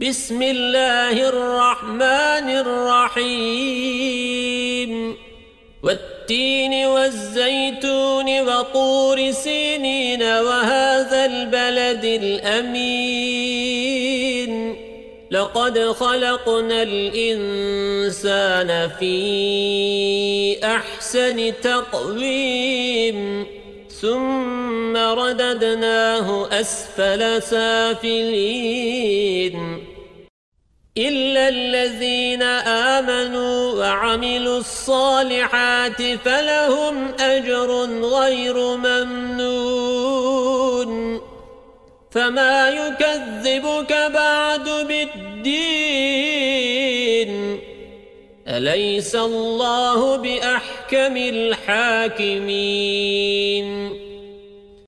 بسم الله الرحمن الرحيم والتين والزيتون وطور سينين وهذا البلد الأمين لقد خلقنا الإنسان في أحسن تقويم ثم رددناه أسفل سافلين إلا الذين آمنوا وعملوا الصالحات فلهم أجر غير ممنون فما يكذبك بعد بالدين أليس الله بأحكم الحاكمين